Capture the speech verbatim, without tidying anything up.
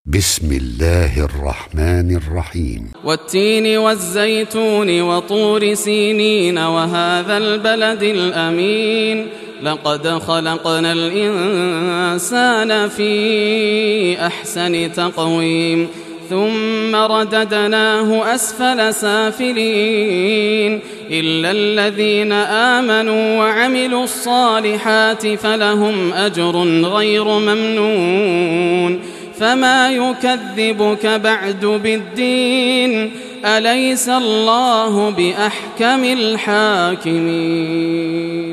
بسم الله الرحمن الرحيم. والتين والزيتون وطور سينين وهذا البلد الأمين لقد خلقنا الإنسان في أحسن تقويم ثم رددناه أسفل سافلين إلا الذين آمنوا وعملوا الصالحات فلهم أجر غير ممنون فما يكذبك بعد بالدين أليس الله بأحكم الحاكمين.